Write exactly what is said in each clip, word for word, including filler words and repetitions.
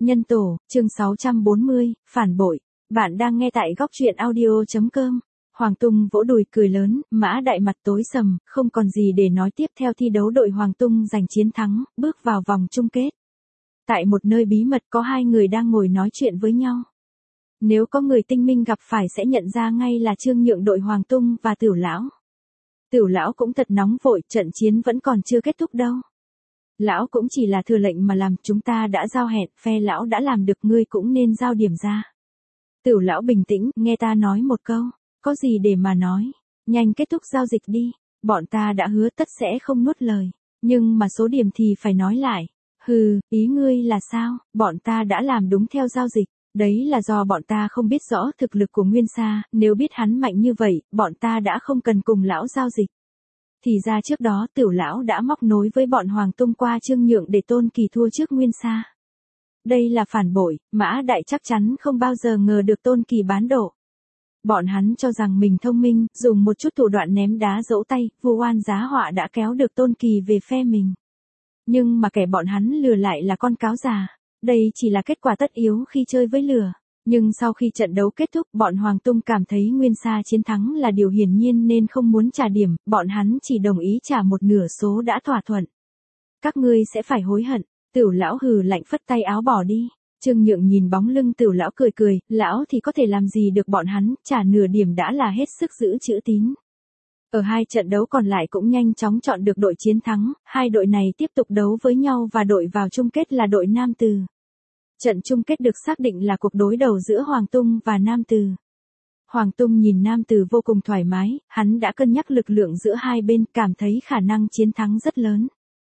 Nhân tổ, chương sáu trăm bốn mươi, phản bội. Bạn đang nghe tại góc truyện audio.com. Hoàng Tung vỗ đùi cười lớn, Mã Đại mặt tối sầm, không còn gì để nói tiếp. Theo thi đấu đội Hoàng Tung giành chiến thắng, bước vào vòng chung kết. Tại một nơi bí mật có hai người đang ngồi nói chuyện với nhau. Nếu có người tinh minh gặp phải sẽ nhận ra ngay là Trương Nhượng đội Hoàng Tung và Tửu Lão. Tửu Lão cũng thật nóng vội, trận chiến vẫn còn chưa kết thúc đâu. Lão cũng chỉ là thừa lệnh mà làm, chúng ta đã giao hẹn, phe lão đã làm được, ngươi cũng nên giao điểm ra. Tửu Lão bình tĩnh, nghe ta nói một câu, có gì để mà nói, nhanh kết thúc giao dịch đi, bọn ta đã hứa tất sẽ không nuốt lời, nhưng mà số điểm thì phải nói lại. Hừ, ý ngươi là sao, bọn ta đã làm đúng theo giao dịch, đấy là do bọn ta không biết rõ thực lực của Nguyên Sa, nếu biết hắn mạnh như vậy, bọn ta đã không cần cùng lão giao dịch. Thì ra trước đó Tửu Lão đã móc nối với bọn Hoàng Tung qua Trương Nhượng để Tôn Kỳ thua trước Nguyên Sa. Đây là phản bội, Mã Đại chắc chắn không bao giờ ngờ được Tôn Kỳ bán độ. Bọn hắn cho rằng mình thông minh, dùng một chút thủ đoạn ném đá dẫu tay, vu oan giá họa đã kéo được Tôn Kỳ về phe mình. Nhưng mà kẻ bọn hắn lừa lại là con cáo già, đây chỉ là kết quả tất yếu khi chơi với lửa. Nhưng sau khi trận đấu kết thúc, bọn Hoàng Tung cảm thấy Nguyên Sa chiến thắng là điều hiển nhiên nên không muốn trả điểm, bọn hắn chỉ đồng ý trả một nửa số đã thỏa thuận. Các ngươi sẽ phải hối hận. Tửu Lão hừ lạnh phất tay áo bỏ đi. Trương Nhượng nhìn bóng lưng Tửu Lão cười cười, lão thì có thể làm gì được bọn hắn, trả nửa điểm đã là hết sức giữ chữ tín. Ở hai trận đấu còn lại cũng nhanh chóng chọn được đội chiến thắng, hai đội này tiếp tục đấu với nhau và đội vào chung kết là đội Nam Từ. Trận chung kết được xác định là cuộc đối đầu giữa Hoàng Tung và Nam Từ. Hoàng Tung nhìn Nam Từ vô cùng thoải mái, hắn đã cân nhắc lực lượng giữa hai bên, cảm thấy khả năng chiến thắng rất lớn.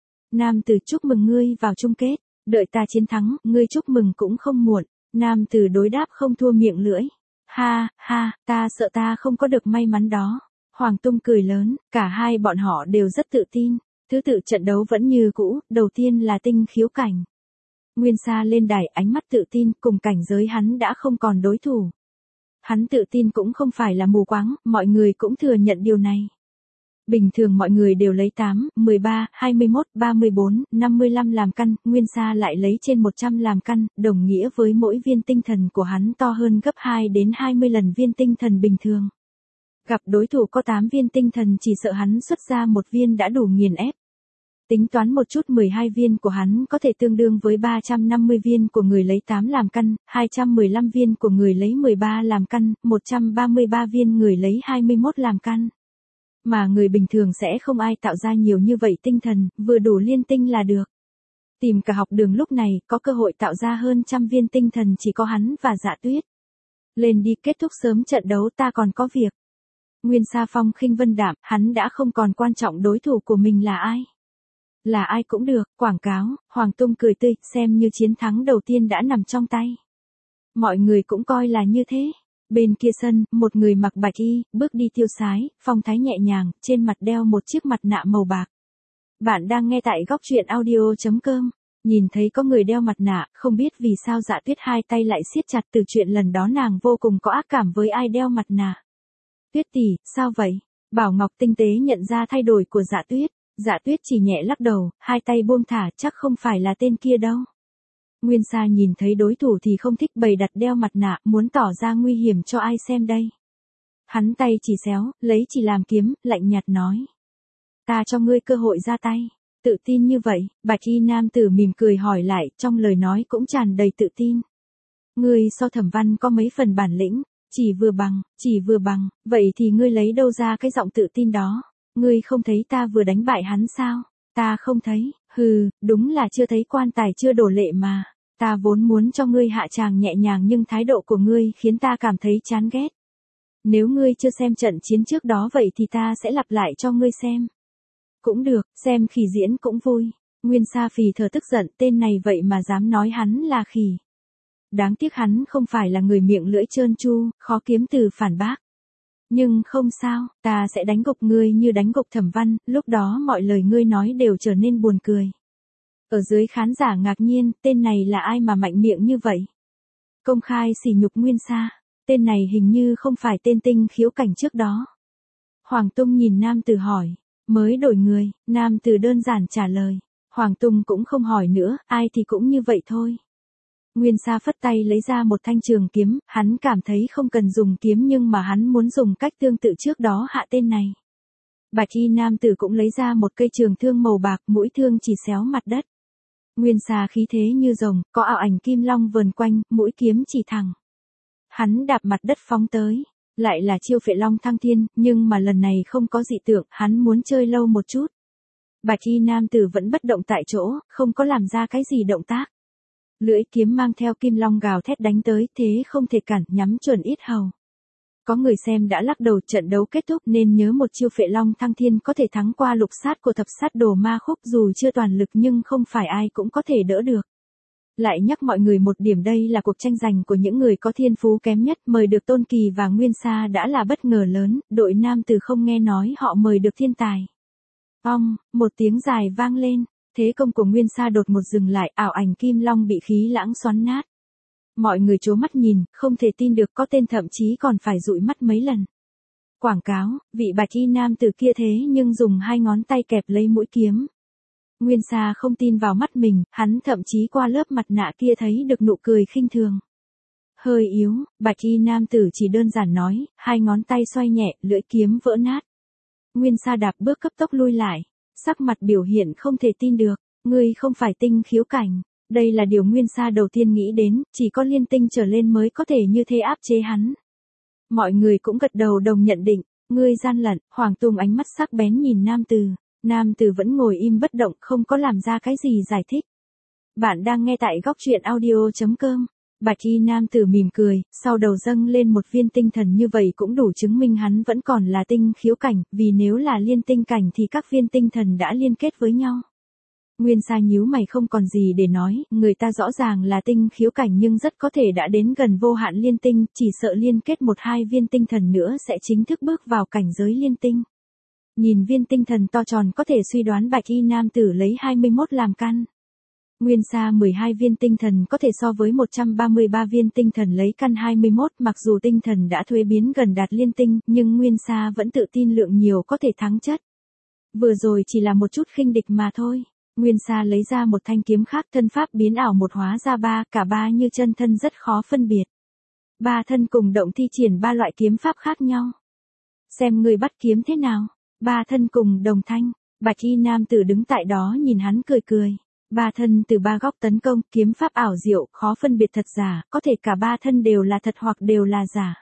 Nam Từ chúc mừng ngươi vào chung kết, đợi ta chiến thắng, ngươi chúc mừng cũng không muộn. Nam Từ đối đáp không thua miệng lưỡi. Ha, ha, ta sợ ta không có được may mắn đó. Hoàng Tung cười lớn, cả hai bọn họ đều rất tự tin. Thứ tự trận đấu vẫn như cũ, đầu tiên là Tinh Khiếu Cảnh. Nguyên Sa lên đài, ánh mắt tự tin, cùng cảnh giới hắn đã không còn đối thủ. Hắn tự tin cũng không phải là mù quáng, mọi người cũng thừa nhận điều này. Bình thường mọi người đều lấy tám, mười ba, hai mươi mốt, ba mươi bốn, năm mươi lăm làm căn, Nguyên Sa lại lấy trên một trăm làm căn, đồng nghĩa với mỗi viên tinh thần của hắn to hơn gấp hai đến hai mươi lần viên tinh thần bình thường. Gặp đối thủ có tám viên tinh thần chỉ sợ hắn xuất ra một viên đã đủ nghiền ép. Tính toán một chút, mười hai viên của hắn có thể tương đương với ba trăm năm mươi viên của người lấy tám làm căn, hai trăm mười lăm viên của người lấy mười ba làm căn, một trăm ba mươi ba viên người lấy hai mươi mốt làm căn. Mà người bình thường sẽ không ai tạo ra nhiều như vậy tinh thần, vừa đủ liên tinh là được. Tìm cả học đường lúc này, có cơ hội tạo ra hơn trăm viên tinh thần chỉ có hắn và Dạ Tuyết. Lên đi, kết thúc sớm trận đấu, ta còn có việc. Nguyên Sa phong khinh vân đạm, hắn đã không còn quan trọng đối thủ của mình là ai. Là ai cũng được, quảng cáo, Hoàng Tung cười tươi, xem như chiến thắng đầu tiên đã nằm trong tay. Mọi người cũng coi là như thế. Bên kia sân, một người mặc bạch y, bước đi tiêu sái, phong thái nhẹ nhàng, trên mặt đeo một chiếc mặt nạ màu bạc. Bạn đang nghe tại góc truyện audio.com. Nhìn thấy có người đeo mặt nạ, không biết vì sao Dạ Tuyết hai tay lại siết chặt, từ chuyện lần đó nàng vô cùng có ác cảm với ai đeo mặt nạ. Tuyết tỷ, sao vậy? Bảo Ngọc tinh tế nhận ra thay đổi của Dạ Tuyết. Dạ Tuyết chỉ nhẹ lắc đầu, hai tay buông thả, chắc không phải là tên kia đâu. Nguyên Sa nhìn thấy đối thủ thì không thích, bày đặt đeo mặt nạ, muốn tỏ ra nguy hiểm cho ai xem đây. Hắn tay chỉ xéo, lấy chỉ làm kiếm, lạnh nhạt nói. Ta cho ngươi cơ hội ra tay. Tự tin như vậy, bạch y nam tử mỉm cười hỏi lại, trong lời nói cũng tràn đầy tự tin. Ngươi so Thẩm Văn có mấy phần bản lĩnh, chỉ vừa bằng, chỉ vừa bằng, vậy thì ngươi lấy đâu ra cái giọng tự tin đó? Ngươi không thấy ta vừa đánh bại hắn sao? Ta không thấy, hừ, đúng là chưa thấy quan tài chưa đổ lệ mà. Ta vốn muốn cho ngươi hạ tràng nhẹ nhàng nhưng thái độ của ngươi khiến ta cảm thấy chán ghét. Nếu ngươi chưa xem trận chiến trước đó vậy thì ta sẽ lặp lại cho ngươi xem. Cũng được, xem khỉ diễn cũng vui. Nguyên Sa phì thở tức giận, tên này vậy mà dám nói hắn là khỉ. Đáng tiếc hắn không phải là người miệng lưỡi trơn tru, khó kiếm từ phản bác. Nhưng không sao, ta sẽ đánh gục ngươi như đánh gục Thẩm Văn, lúc đó mọi lời ngươi nói đều trở nên buồn cười. Ở dưới khán giả ngạc nhiên, tên này là ai mà mạnh miệng như vậy? Công khai sỉ nhục Nguyên Sa, tên này hình như không phải tên Tinh Khiếu Cảnh trước đó. Hoàng Tung nhìn nam tử hỏi, mới đổi người, nam tử đơn giản trả lời. Hoàng Tung cũng không hỏi nữa, ai thì cũng như vậy thôi. Nguyên Sa phất tay lấy ra một thanh trường kiếm, hắn cảm thấy không cần dùng kiếm nhưng mà hắn muốn dùng cách tương tự trước đó hạ tên này. Bạch y nam tử cũng lấy ra một cây trường thương màu bạc, mũi thương chỉ xéo mặt đất. Nguyên Sa khí thế như rồng, có ảo ảnh kim long vờn quanh, mũi kiếm chỉ thẳng. Hắn đạp mặt đất phóng tới, lại là chiêu phệ long thăng thiên, nhưng mà lần này không có dị tượng, hắn muốn chơi lâu một chút. Bạch y nam tử vẫn bất động tại chỗ, không có làm ra cái gì động tác. Lưỡi kiếm mang theo kim long gào thét đánh tới, thế không thể cản, nhắm chuẩn yết hầu. Có người xem đã lắc đầu, trận đấu kết thúc nên nhớ một chiêu phệ long thăng thiên có thể thắng qua lục sát của thập sát đồ ma khúc, dù chưa toàn lực nhưng không phải ai cũng có thể đỡ được. Lại nhắc mọi người một điểm, đây là cuộc tranh giành của những người có thiên phú kém nhất, mời được Tôn Kỳ và Nguyên Sa đã là bất ngờ lớn, đội nam từ không nghe nói họ mời được thiên tài. Ong, một tiếng dài vang lên, thế công của Nguyên Sa đột ngột dừng lại, ảo ảnh kim long bị khí lãng xoắn nát. Mọi người trố mắt nhìn, không thể tin được, có tên thậm chí còn phải dụi mắt mấy lần. Quảng cáo, vị bạch y nam từ kia thế nhưng dùng hai ngón tay kẹp lấy mũi kiếm. Nguyên Sa không tin vào mắt mình, hắn thậm chí qua lớp mặt nạ kia thấy được nụ cười khinh thường. Hơi yếu, bạch y nam tử chỉ đơn giản nói, hai ngón tay xoay nhẹ, lưỡi kiếm vỡ nát. Nguyên Sa đạp bước cấp tốc lui lại, sắc mặt biểu hiện không thể tin được, ngươi không phải tinh khiếu cảnh. Đây là điều Nguyên Sa đầu tiên nghĩ đến, chỉ có liên tinh trở lên mới có thể như thế áp chế hắn. Mọi người cũng gật đầu đồng nhận định, ngươi gian lận. Hoàng Tùng ánh mắt sắc bén nhìn nam tử. Nam tử vẫn ngồi im bất động, không có làm ra cái gì giải thích. Bạn đang nghe tại góc truyện audio chấm com. Bạch y nam tử mỉm cười, sau đầu dâng lên một viên tinh thần, như vậy cũng đủ chứng minh hắn vẫn còn là tinh khiếu cảnh, vì nếu là liên tinh cảnh thì các viên tinh thần đã liên kết với nhau. Nguyên Sa nhíu mày không còn gì để nói, người ta rõ ràng là tinh khiếu cảnh nhưng rất có thể đã đến gần vô hạn liên tinh, chỉ sợ liên kết một hai viên tinh thần nữa sẽ chính thức bước vào cảnh giới liên tinh. Nhìn viên tinh thần to tròn có thể suy đoán bạch y nam tử lấy hai mươi mốt làm căn. Nguyên Sa mười hai viên tinh thần có thể so với một trăm ba mươi ba viên tinh thần lấy căn hai mươi mốt, mặc dù tinh thần đã thuế biến gần đạt liên tinh, nhưng Nguyên Sa vẫn tự tin lượng nhiều có thể thắng chất. Vừa rồi chỉ là một chút khinh địch mà thôi. Nguyên Sa lấy ra một thanh kiếm khác, thân pháp biến ảo một hóa ra ba, cả ba như chân thân rất khó phân biệt. Ba thân cùng động thi triển ba loại kiếm pháp khác nhau. Xem người bắt kiếm thế nào. Ba thân cùng đồng thanh, bạch y nam tử đứng tại đó nhìn hắn cười cười. Ba thân từ ba góc tấn công, kiếm pháp ảo diệu, khó phân biệt thật giả, có thể cả ba thân đều là thật hoặc đều là giả.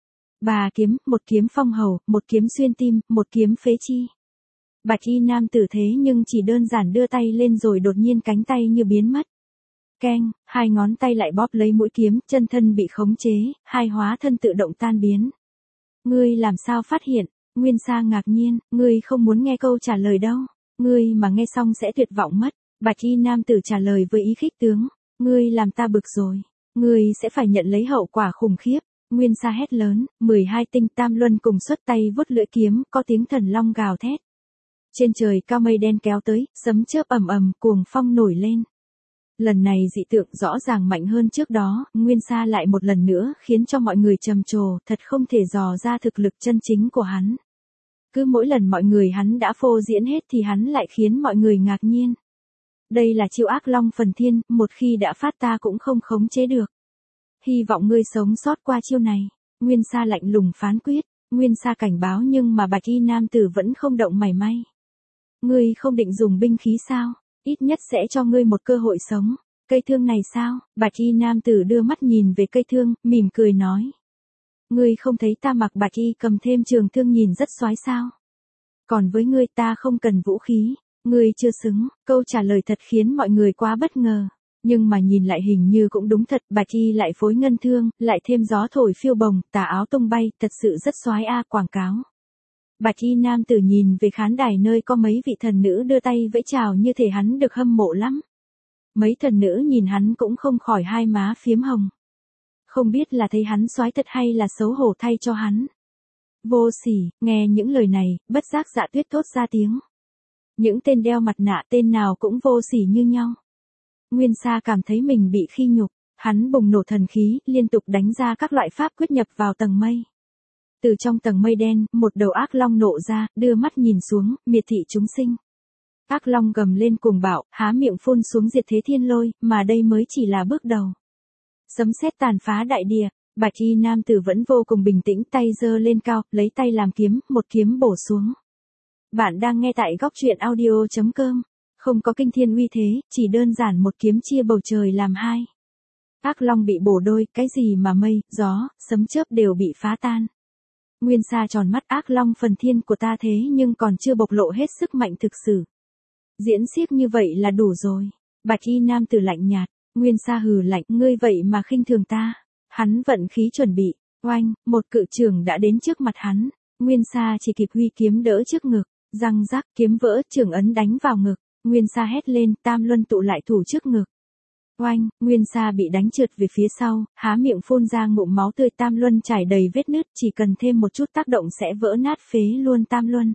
Ba kiếm, một kiếm phong hầu, một kiếm xuyên tim, một kiếm phế chi. Bạch y nam tử thế nhưng chỉ đơn giản đưa tay lên rồi đột nhiên cánh tay như biến mất. Keng, hai ngón tay lại bóp lấy mũi kiếm, chân thân bị khống chế, hai hóa thân tự động tan biến. Ngươi làm sao phát hiện? Nguyên Sa ngạc nhiên, ngươi không muốn nghe câu trả lời đâu. Ngươi mà nghe xong sẽ tuyệt vọng mất. Bạch y nam tử trả lời với ý khích tướng. Ngươi làm ta bực rồi. Ngươi sẽ phải nhận lấy hậu quả khủng khiếp. Nguyên Sa hét lớn, mười hai tinh tam luân cùng xuất tay vuốt lưỡi kiếm, có tiếng thần long gào thét. Trên trời cao mây đen kéo tới, sấm chớp ầm ầm, cuồng phong nổi lên. Lần này dị tượng rõ ràng mạnh hơn trước đó, Nguyên Sa lại một lần nữa khiến cho mọi người trầm trồ, thật không thể dò ra thực lực chân chính của hắn. Cứ mỗi lần mọi người hắn đã phô diễn hết thì hắn lại khiến mọi người ngạc nhiên. Đây là chiêu ác long phần thiên, một khi đã phát ta cũng không khống chế được. Hy vọng ngươi sống sót qua chiêu này. Nguyên Sa lạnh lùng phán quyết, Nguyên Sa cảnh báo nhưng mà bạch y nam tử vẫn không động mảy may. Ngươi không định dùng binh khí sao? Ít nhất sẽ cho ngươi một cơ hội sống. Cây thương này sao? Bạch y nam tử đưa mắt nhìn về cây thương, mỉm cười nói. Ngươi không thấy ta mặc bạch y cầm thêm trường thương nhìn rất soái sao? Còn với ngươi ta không cần vũ khí. Ngươi chưa xứng. Câu trả lời thật khiến mọi người quá bất ngờ. Nhưng mà nhìn lại hình như cũng đúng thật, bạch y lại phối ngân thương, lại thêm gió thổi phiêu bồng, tà áo tung bay, thật sự rất soái a. Quảng cáo. Bạch y nam tử nhìn về khán đài nơi có mấy vị thần nữ đưa tay vẫy chào, như thể hắn được hâm mộ lắm. Mấy thần nữ nhìn hắn cũng không khỏi hai má phiếm hồng. Không biết là thấy hắn soái thật hay là xấu hổ thay cho hắn. Vô sỉ, nghe những lời này, bất giác Dạ Tuyết thốt ra tiếng. Những tên đeo mặt nạ tên nào cũng vô sỉ như nhau. Nguyên Sa cảm thấy mình bị khi nhục, hắn bùng nổ thần khí, liên tục đánh ra các loại pháp quyết nhập vào tầng mây. Từ trong tầng mây đen, một đầu ác long nộ ra, đưa mắt nhìn xuống, miệt thị chúng sinh. Ác long gầm lên cuồng bạo, há miệng phun xuống diệt thế thiên lôi, mà đây mới chỉ là bước đầu. Sấm sét tàn phá đại địa, bạch y nam tử vẫn vô cùng bình tĩnh, tay giơ lên cao, lấy tay làm kiếm, một kiếm bổ xuống. Bạn đang nghe tại góc truyện audio chấm com. Không có kinh thiên uy thế, chỉ đơn giản một kiếm chia bầu trời làm hai. Ác long bị bổ đôi, cái gì mà mây, gió, sấm chớp đều bị phá tan. Nguyên Sa tròn mắt, ác long phần thiên của ta thế nhưng còn chưa bộc lộ hết sức mạnh thực sự. Diễn xiếc như vậy là đủ rồi. Bạch y nam tử lạnh nhạt, Nguyên Sa hừ lạnh, ngươi vậy mà khinh thường ta. Hắn vận khí chuẩn bị, oanh, một cự trường đã đến trước mặt hắn. Nguyên Sa chỉ kịp huy kiếm đỡ trước ngực, răng rắc, kiếm vỡ, trường ấn đánh vào ngực. Nguyên Sa hét lên, tam luân tụ lại thủ trước ngực. Oanh, Nguyên Sa bị đánh trượt về phía sau, há miệng phun ra ngụm máu tươi, tam luân trải đầy vết nứt, chỉ cần thêm một chút tác động sẽ vỡ nát phế luôn tam luân.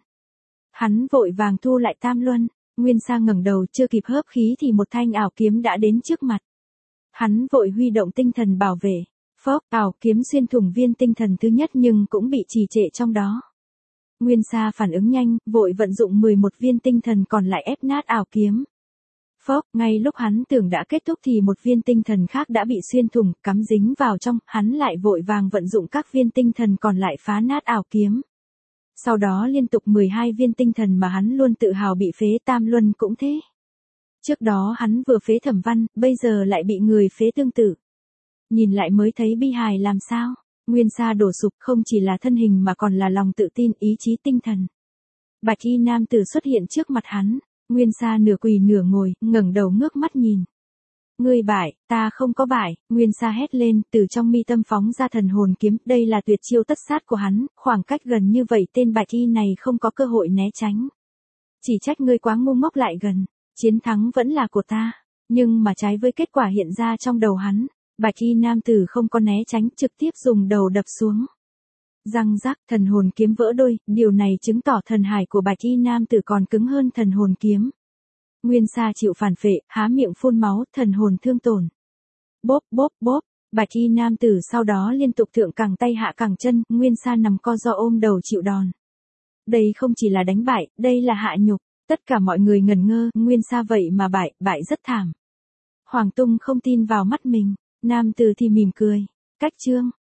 Hắn vội vàng thu lại tam luân, Nguyên Sa ngẩng đầu, chưa kịp hớp khí thì một thanh ảo kiếm đã đến trước mặt. Hắn vội huy động tinh thần bảo vệ, phốc, ảo kiếm xuyên thủng viên tinh thần thứ nhất nhưng cũng bị trì trệ trong đó. Nguyên Sa phản ứng nhanh, vội vận dụng mười một viên tinh thần còn lại ép nát ảo kiếm. Phốc, ngay lúc hắn tưởng đã kết thúc thì một viên tinh thần khác đã bị xuyên thủng, cắm dính vào trong, hắn lại vội vàng vận dụng các viên tinh thần còn lại phá nát ảo kiếm. Sau đó liên tục mười hai viên tinh thần mà hắn luôn tự hào bị phế, tam luân cũng thế. Trước đó hắn vừa phế Thẩm Văn, bây giờ lại bị người phế tương tự. Nhìn lại mới thấy bi hài làm sao. Nguyên Sa đổ sụp, không chỉ là thân hình mà còn là lòng tự tin, ý chí tinh thần. Bạch y nam tử xuất hiện trước mặt hắn. Nguyên Sa nửa quỳ nửa ngồi, ngẩng đầu ngước mắt nhìn. Ngươi bại, ta không có bại, Nguyên Sa hét lên, từ trong mi tâm phóng ra thần hồn kiếm, đây là tuyệt chiêu tất sát của hắn, khoảng cách gần như vậy tên bạch y này không có cơ hội né tránh. Chỉ trách ngươi quá ngu ngốc lại gần, chiến thắng vẫn là của ta, nhưng mà trái với kết quả hiện ra trong đầu hắn, bạch y nam tử không có né tránh, trực tiếp dùng đầu đập xuống. Răng rắc, thần hồn kiếm vỡ đôi, điều này chứng tỏ thần hải của bạch y nam tử còn cứng hơn thần hồn kiếm. Nguyên Sa chịu phản phệ, há miệng phun máu, thần hồn thương tổn. Bốp bốp bốp, bạch y nam tử sau đó liên tục thượng cẳng tay hạ cẳng chân, Nguyên Sa nằm co ro ôm đầu chịu đòn. Đây không chỉ là đánh bại, đây là hạ nhục, tất cả mọi người ngẩn ngơ, Nguyên Sa vậy mà bại, bại rất thảm. Hoàng Tung không tin vào mắt mình, nam tử thì mỉm cười, cách chương.